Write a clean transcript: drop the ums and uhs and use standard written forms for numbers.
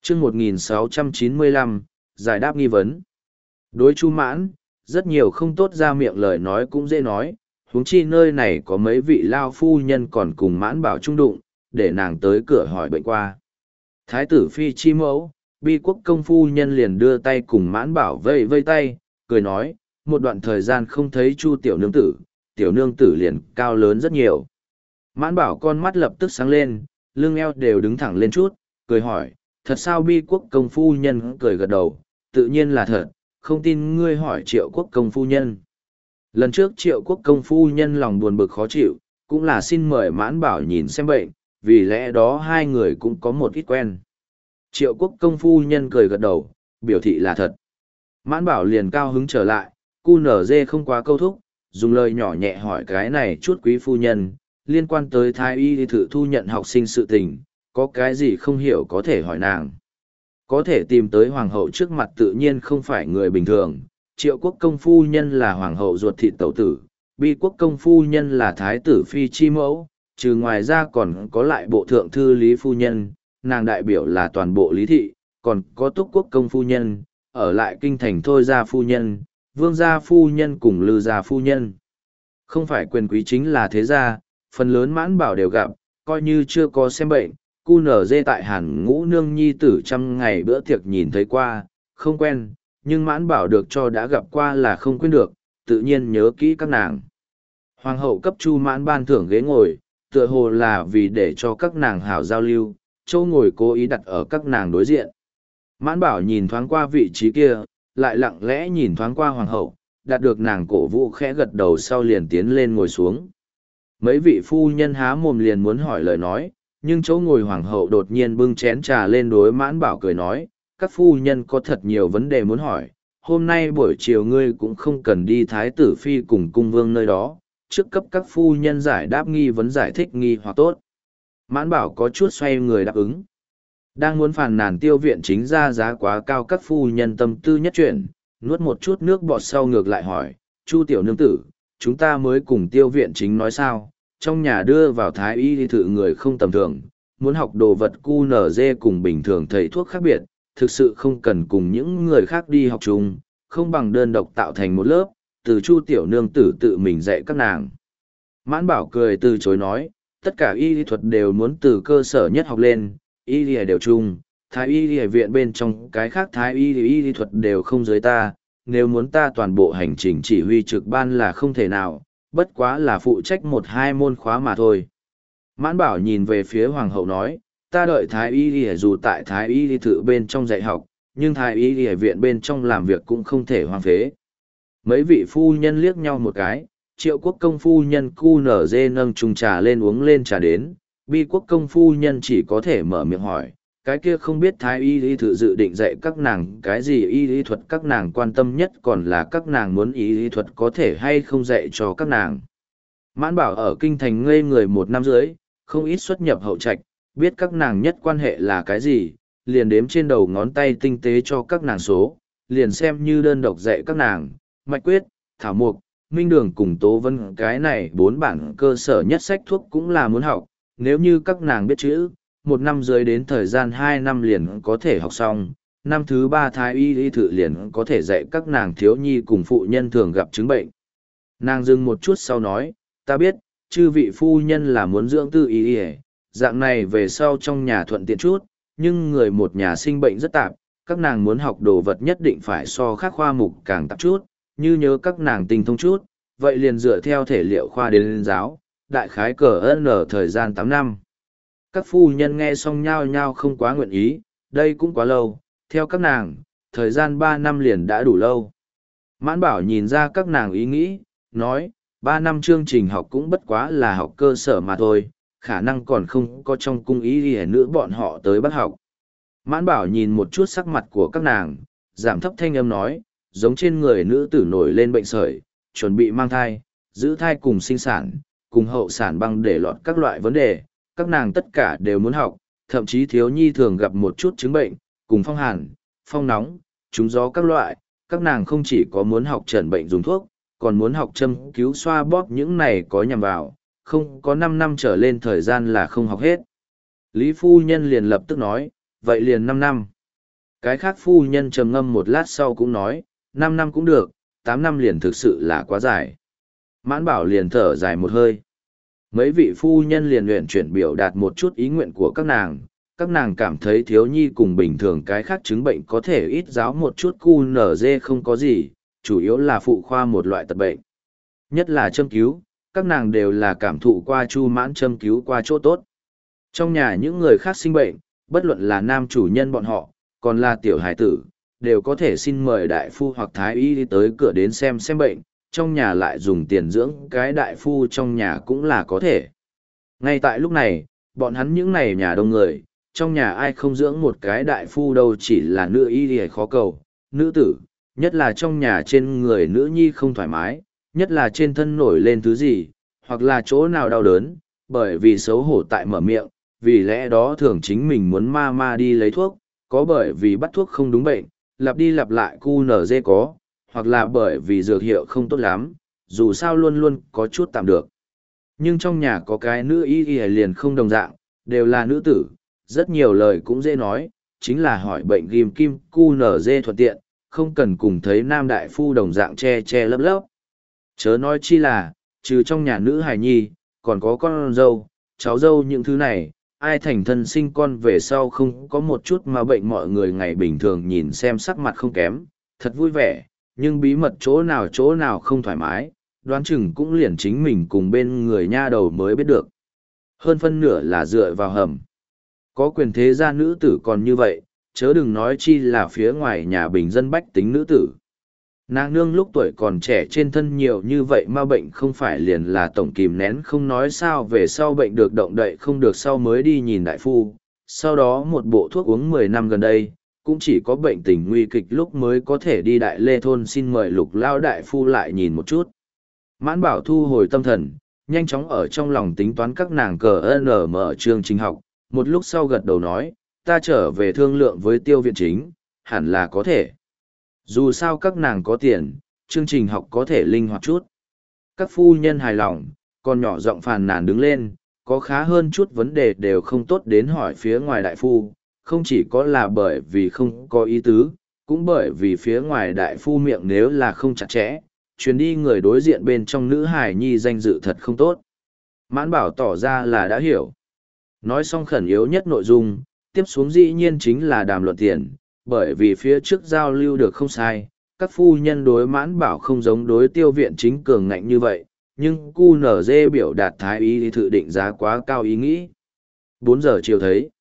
chương 1695, giải đáp nghi vấn. Đối Chu Mãn, rất nhiều không tốt ra miệng lời nói cũng dễ nói, huống chi nơi này có mấy vị lao phu nhân còn cùng Mãn Bảo trung đụng, để nàng tới cửa hỏi bệnh qua. Thái tử phi chi mẫu, Bi Quốc công phu nhân liền đưa tay cùng Mãn Bảo vây vây tay, cười nói, một đoạn thời gian không thấy Chu tiểu nương tử liền cao lớn rất nhiều. Mãn Bảo con mắt lập tức sáng lên, lưng eo đều đứng thẳng lên chút, cười hỏi, thật sao? Bi Quốc công phu nhân cười gật đầu, tự nhiên là thật, không tin ngươi hỏi Triệu Quốc công phu nhân. Lần trước Triệu Quốc công phu nhân lòng buồn bực khó chịu, cũng là xin mời Mãn Bảo nhìn xem bệnh, vì lẽ đó hai người cũng có một ít quen. Triệu Quốc công phu nhân cười gật đầu, biểu thị là thật. Mãn Bảo liền cao hứng trở lại, cu nở dê không quá câu thúc, dùng lời nhỏ nhẹ hỏi cái này chút quý phu nhân, liên quan tới thái y thử thu nhận học sinh sự tình, có cái gì không hiểu có thể hỏi nàng. Có thể tìm tới hoàng hậu trước mặt tự nhiên không phải người bình thường, Triệu Quốc công phu nhân là hoàng hậu ruột thịt tẩu tử, Bi Quốc công phu nhân là thái tử phi chi mẫu, trừ ngoài ra còn có lại bộ thượng thư Lý phu nhân, nàng đại biểu là toàn bộ Lý thị, còn có Túc Quốc công phu nhân, ở lại kinh thành Thôi gia phu nhân, Vương gia phu nhân cùng Lư gia phu nhân. Không phải quyền quý chính là thế gia, phần lớn Mãn Bảo đều gặp, coi như chưa có xem bệnh, cu nở dê tại Hàn Ngũ nương nhi tử 100 ngày bữa tiệc nhìn thấy qua, không quen, nhưng Mãn Bảo được cho đã gặp qua là không quên được, tự nhiên nhớ kỹ các nàng. Hoàng hậu cấp Chu Mãn ban thưởng ghế ngồi, tựa hồ là vì để cho các nàng hảo giao lưu, châu ngồi cố ý đặt ở các nàng đối diện. Mãn Bảo nhìn thoáng qua vị trí kia, lại lặng lẽ nhìn thoáng qua hoàng hậu, đạt được nàng cổ vũ khẽ gật đầu sau liền tiến lên ngồi xuống. Mấy vị phu nhân há mồm liền muốn hỏi lời nói, nhưng chỗ ngồi hoàng hậu đột nhiên bưng chén trà lên đối Mãn Bảo cười nói, các phu nhân có thật nhiều vấn đề muốn hỏi, hôm nay buổi chiều ngươi cũng không cần đi thái tử phi cùng cung vương nơi đó, trước cấp các phu nhân giải đáp nghi vấn giải thích nghi hoặc tốt. Mãn Bảo có chút xoay người đáp ứng. Đang muốn phàn nàn tiêu viện chính ra giá quá cao, các phu nhân tâm tư nhất chuyển, nuốt một chút nước bọt sau ngược lại hỏi, Chu tiểu nương tử, chúng ta mới cùng tiêu viện chính nói sao, trong nhà đưa vào thái y thì thử người không tầm thường, muốn học đồ vật cu nở dê cùng bình thường thầy thuốc khác biệt, thực sự không cần cùng những người khác đi học chung, không bằng đơn độc tạo thành một lớp, từ Chu tiểu nương tử tự mình dạy các nàng. Mãn Bảo cười từ chối nói, tất cả y lý thuật đều muốn từ cơ sở nhất học lên, y lý đều chung, thái y lý viện bên trong cái khác thái y lý thuật đều không dưới ta, nếu muốn ta toàn bộ hành trình chỉ huy trực ban là không thể nào, bất quá là phụ trách 1-2 môn khóa mà thôi. Mãn Bảo nhìn về phía hoàng hậu nói, ta đợi thái y lý dù tại thái y lý thự bên trong dạy học, nhưng thái y lý viện bên trong làm việc cũng không thể hoang phế. Mấy vị phu nhân liếc nhau một cái, Triệu Quốc công phu nhân cu nở dê nâng chung trà lên uống lên trà đến, Bi Quốc công phu nhân chỉ có thể mở miệng hỏi, cái kia không biết thái y lý thự dự định dạy các nàng cái gì y lý thuật, các nàng quan tâm nhất còn là các nàng muốn y lý thuật có thể hay không dạy cho các nàng. Mãn Bảo ở kinh thành ngây người 1 năm rưỡi, không ít xuất nhập hậu trạch, biết các nàng nhất quan hệ là cái gì, liền đếm trên đầu ngón tay tinh tế cho các nàng số, liền xem như đơn độc dạy các nàng, mạch quyết, thảo mục, minh đường cùng tố vân, cái này 4 bản cơ sở nhất sách thuốc cũng là muốn học, nếu như các nàng biết chữ, 1 năm dưới đến thời gian 2 năm liền có thể học xong, năm thứ 3 thái y lý thự liền có thể dạy các nàng thiếu nhi cùng phụ nhân thường gặp chứng bệnh. Nàng dừng một chút sau nói, ta biết, chư vị phu nhân là muốn dưỡng tư y y, dạng này về sau trong nhà thuận tiện chút, nhưng người một nhà sinh bệnh rất tạp, các nàng muốn học đồ vật nhất định phải so khác khoa mục càng tạp chút, như nhớ các nàng tinh thông chút, vậy liền dựa theo thể liệu khoa đến lên giáo, đại khái cờ ở thời gian 8 năm. Các phu nhân nghe xong nhao nhao không quá nguyện ý, đây cũng quá lâu, theo các nàng, thời gian 3 năm liền đã đủ lâu. Mãn Bảo nhìn ra các nàng ý nghĩ, nói, 3 năm chương trình học cũng bất quá là học cơ sở mà thôi, khả năng còn không có trong cung ý gì nữa bọn họ tới bắt học. Mãn Bảo nhìn một chút sắc mặt của các nàng, giảm thấp thanh âm nói, giống trên người nữ tử nổi lên bệnh sởi, chuẩn bị mang thai, giữ thai cùng sinh sản, cùng hậu sản băng để lọt các loại vấn đề, các nàng tất cả đều muốn học, thậm chí thiếu nhi thường gặp một chút chứng bệnh, cùng phong hàn, phong nóng, trúng gió các loại, các nàng không chỉ có muốn học chẩn bệnh dùng thuốc, còn muốn học châm cứu xoa bóp những này có nhằm vào, không có 5 năm trở lên thời gian là không học hết. Lý phu nhân liền lập tức nói, vậy liền 5 năm. Cái khác phu nhân trầm ngâm một lát sau cũng nói, 5 năm cũng được, 8 năm liền thực sự là quá dài. Mãn Bảo liền thở dài một hơi. Mấy vị phu nhân liền luyện chuyển biểu đạt một chút ý nguyện của các nàng cảm thấy thiếu nhi cùng bình thường cái khác chứng bệnh có thể ít giáo một chút QNZ không có gì, chủ yếu là phụ khoa một loại tật bệnh. Nhất là châm cứu, các nàng đều là cảm thụ qua Chu Mãn châm cứu qua chỗ tốt. Trong nhà những người khác sinh bệnh, bất luận là nam chủ nhân bọn họ, còn là tiểu hải tử, đều có thể xin mời đại phu hoặc thái y đi tới cửa đến xem bệnh, trong nhà lại dùng tiền dưỡng cái đại phu trong nhà cũng là có thể. Ngay tại lúc này, bọn hắn những này nhà đông người, trong nhà ai không dưỡng một cái đại phu đâu, chỉ là nữ y thì khó cầu, nữ tử, nhất là trong nhà trên người nữ nhi không thoải mái, nhất là trên thân nổi lên thứ gì, hoặc là chỗ nào đau đớn, bởi vì xấu hổ tại mở miệng, vì lẽ đó thường chính mình muốn ma đi lấy thuốc, có bởi vì bắt thuốc không đúng bệnh, lặp đi lặp lại QNZ có, hoặc là bởi vì dược hiệu không tốt lắm, dù sao luôn luôn có chút tạm được. Nhưng trong nhà có cái nữ y liền không đồng dạng, đều là nữ tử, rất nhiều lời cũng dễ nói, chính là hỏi bệnh ghim kim QNZ thuận tiện, không cần cùng thấy nam đại phu đồng dạng che lấp lấp. Chớ nói chi là, trừ trong nhà nữ hài nhi, còn có con dâu, cháu dâu những thứ này, ai thành thân sinh con về sau không có một chút mà bệnh mọi người ngày bình thường nhìn xem sắc mặt không kém, thật vui vẻ, nhưng bí mật chỗ nào không thoải mái, đoán chừng cũng liền chính mình cùng bên người nha đầu mới biết được. Hơn phân nửa là dựa vào hầm. Có quyền thế gia nữ tử còn như vậy, chớ đừng nói chi là phía ngoài nhà bình dân bách tính nữ tử. Nàng nương lúc tuổi còn trẻ trên thân nhiều như vậy mà bệnh không phải liền là tổng kìm nén không nói sao về sau bệnh được động đậy không được sau mới đi nhìn đại phu. Sau đó một bộ thuốc uống 10 năm gần đây, cũng chỉ có bệnh tình nguy kịch lúc mới có thể đi đại lê thôn xin mời Lục lao đại phu lại nhìn một chút. Mãn Bảo thu hồi tâm thần, nhanh chóng ở trong lòng tính toán các nàng cờ n mở chương trình học, một lúc sau gật đầu nói, ta trở về thương lượng với tiêu viện chính, hẳn là có thể. Dù sao các nàng có tiền, chương trình học có thể linh hoạt chút. Các phu nhân hài lòng, còn nhỏ giọng phàn nàn đứng lên, có khá hơn chút vấn đề đều không tốt đến hỏi phía ngoài đại phu, không chỉ có là bởi vì không có ý tứ, cũng bởi vì phía ngoài đại phu miệng nếu là không chặt chẽ, chuyến đi người đối diện bên trong nữ hài nhi danh dự thật không tốt. Mãn Bảo tỏ ra là đã hiểu. Nói xong khẩn yếu nhất nội dung, tiếp xuống dĩ nhiên chính là đàm luận tiền, bởi vì phía trước giao lưu được không sai, các phu nhân đối Mãn Bảo không giống đối tiêu viện chính cường ngạnh như vậy, nhưng QNZ biểu đạt thái ý thì thự định giá quá cao ý nghĩ. 4 giờ chiều thấy.